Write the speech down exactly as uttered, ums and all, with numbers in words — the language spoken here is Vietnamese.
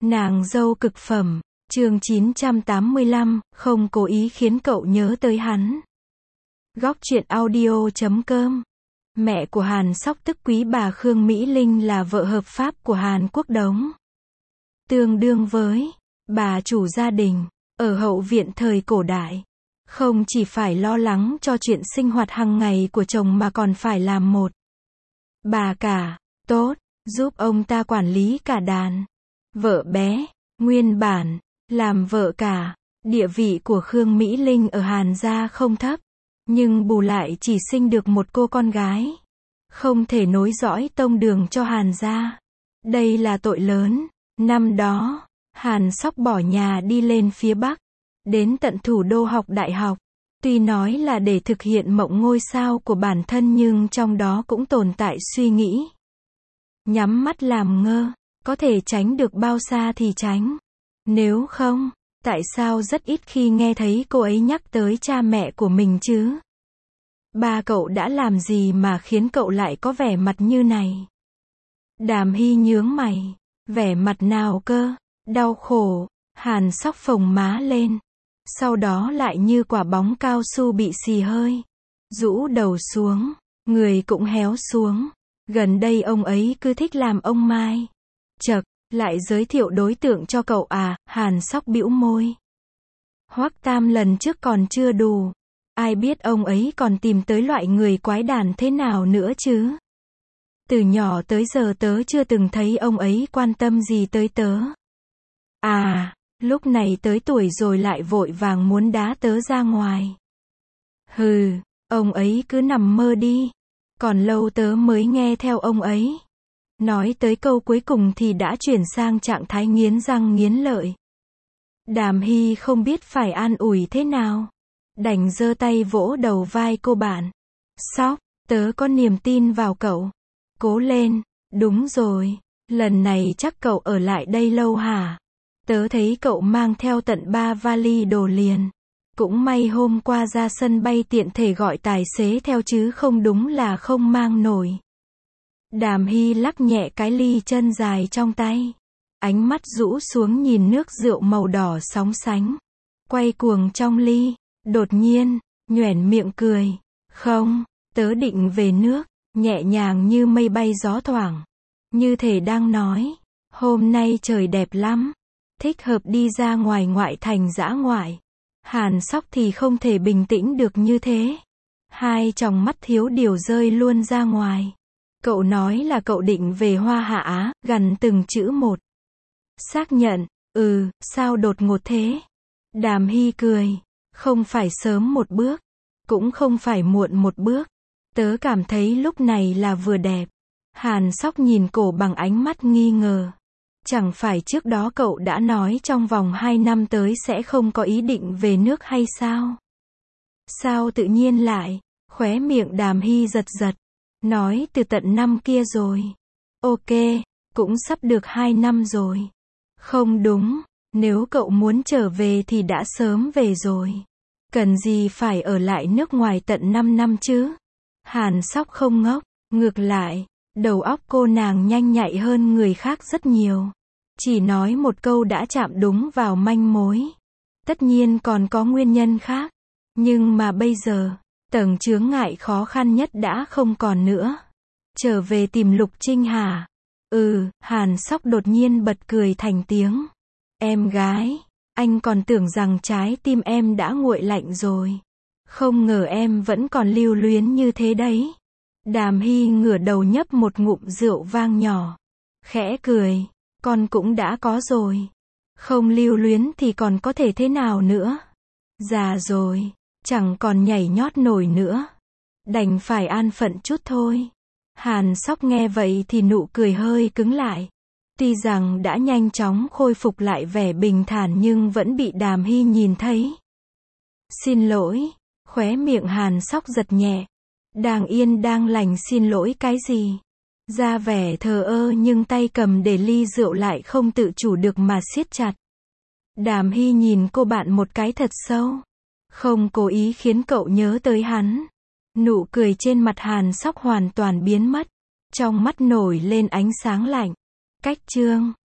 Nàng dâu cực phẩm, chương chín trăm tám mươi lăm, không cố ý khiến cậu nhớ tới hắn. Góc truyện audio chấm com. Mẹ của Hàn Sóc tức quý bà Khương Mỹ Linh là vợ hợp pháp của Hàn Quốc Đống. Tương đương với bà chủ gia đình, ở hậu viện thời cổ đại. Không chỉ phải lo lắng cho chuyện sinh hoạt hàng ngày của chồng mà còn phải làm một bà cả, tốt, giúp ông ta quản lý cả đàn vợ bé. Nguyên bản, làm vợ cả, địa vị của Khương Mỹ Linh ở Hàn gia không thấp, nhưng bù lại chỉ sinh được một cô con gái. Không thể nối dõi tông đường cho Hàn gia. Đây là tội lớn. Năm đó, Hàn Sóc bỏ nhà đi lên phía Bắc, đến tận thủ đô học đại học. Tuy nói là để thực hiện mộng ngôi sao của bản thân nhưng trong đó cũng tồn tại suy nghĩ. Nhắm mắt làm ngơ, có thể tránh được bao xa thì tránh. Nếu không, tại sao rất ít khi nghe thấy cô ấy nhắc tới cha mẹ của mình chứ? Ba cậu đã làm gì mà khiến cậu lại có vẻ mặt như này? Đàm Hy nhướng mày. Vẻ mặt nào cơ? Đau khổ. Hàn Sóc phồng má lên. Sau đó lại như quả bóng cao su bị xì hơi. Rũ đầu xuống. Người cũng héo xuống. Gần đây ông ấy cứ thích làm ông Mai. Chậc, lại giới thiệu đối tượng cho cậu à? Hàn Sóc bĩu môi. Hoắc Tam lần trước còn chưa đủ. Ai biết ông ấy còn tìm tới loại người quái đản thế nào nữa chứ? Từ nhỏ tới giờ tớ chưa từng thấy ông ấy quan tâm gì tới tớ. À, lúc này tới tuổi rồi lại vội vàng muốn đá tớ ra ngoài. Hừ, ông ấy cứ nằm mơ đi. Còn lâu tớ mới nghe theo ông ấy. Nói tới câu cuối cùng thì đã chuyển sang trạng thái nghiến răng nghiến lợi. Đàm Hy không biết phải an ủi thế nào. Đành giơ tay vỗ đầu vai cô bạn. Sóc, tớ có niềm tin vào cậu. Cố lên, đúng rồi, lần này chắc cậu ở lại đây lâu hả? Tớ thấy cậu mang theo tận ba vali đồ liền. Cũng may hôm qua ra sân bay tiện thể gọi tài xế theo chứ không đúng là không mang nổi. Đàm Hy lắc nhẹ cái ly chân dài trong tay. Ánh mắt rũ xuống nhìn nước rượu màu đỏ sóng sánh. Quay cuồng trong ly, đột nhiên, nhoẻn miệng cười. Không, tớ định về nước. Nhẹ nhàng như mây bay gió thoảng. Như thể đang nói, hôm nay trời đẹp lắm. Thích hợp đi ra ngoài ngoại thành dã ngoại. Hàn Sóc thì không thể bình tĩnh được như thế. Hai tròng mắt thiếu điều rơi luôn ra ngoài. Cậu nói là cậu định về Hoa Hạ Á, gằn từng chữ một. Xác nhận, ừ, sao đột ngột thế? Đàm Hy cười, không phải sớm một bước, cũng không phải muộn một bước. Tớ cảm thấy lúc này là vừa đẹp. Hàn Sóc nhìn cổ bằng ánh mắt nghi ngờ. Chẳng phải trước đó cậu đã nói trong vòng hai năm tới sẽ không có ý định về nước hay sao? Sao tự nhiên lại? Khóe miệng Đàm Hy giật giật. Nói từ tận năm kia rồi. Ok, cũng sắp được hai năm rồi. Không đúng, nếu cậu muốn trở về thì đã sớm về rồi. Cần gì phải ở lại nước ngoài tận năm năm chứ? Hàn Sóc không ngốc, ngược lại, đầu óc cô nàng nhanh nhạy hơn người khác rất nhiều. Chỉ nói một câu đã chạm đúng vào manh mối. Tất nhiên còn có nguyên nhân khác. Nhưng mà bây giờ, tầng chướng ngại khó khăn nhất đã không còn nữa. Trở về tìm Lục Trinh hả? Ừ, Hàn Sóc đột nhiên bật cười thành tiếng. Em gái, anh còn tưởng rằng trái tim em đã nguội lạnh rồi. Không ngờ em vẫn còn lưu luyến như thế đấy. Đàm Hy ngửa đầu nhấp một ngụm rượu vang nhỏ. Khẽ cười, con cũng đã có rồi. Không lưu luyến thì còn có thể thế nào nữa? Già rồi, chẳng còn nhảy nhót nổi nữa. Đành phải an phận chút thôi. Hàn Sóc nghe vậy thì nụ cười hơi cứng lại. Tuy rằng đã nhanh chóng khôi phục lại vẻ bình thản nhưng vẫn bị Đàm Hy nhìn thấy. Xin lỗi. Khóe miệng Hàn Sóc giật nhẹ. Đang yên đang lành xin lỗi cái gì? Ra vẻ thờ ơ nhưng tay cầm để ly rượu lại không tự chủ được mà siết chặt. Đàm Hy nhìn cô bạn một cái thật sâu. Không cố ý khiến cậu nhớ tới hắn. Nụ cười trên mặt Hàn Sóc hoàn toàn biến mất. Trong mắt nổi lên ánh sáng lạnh. Cách chương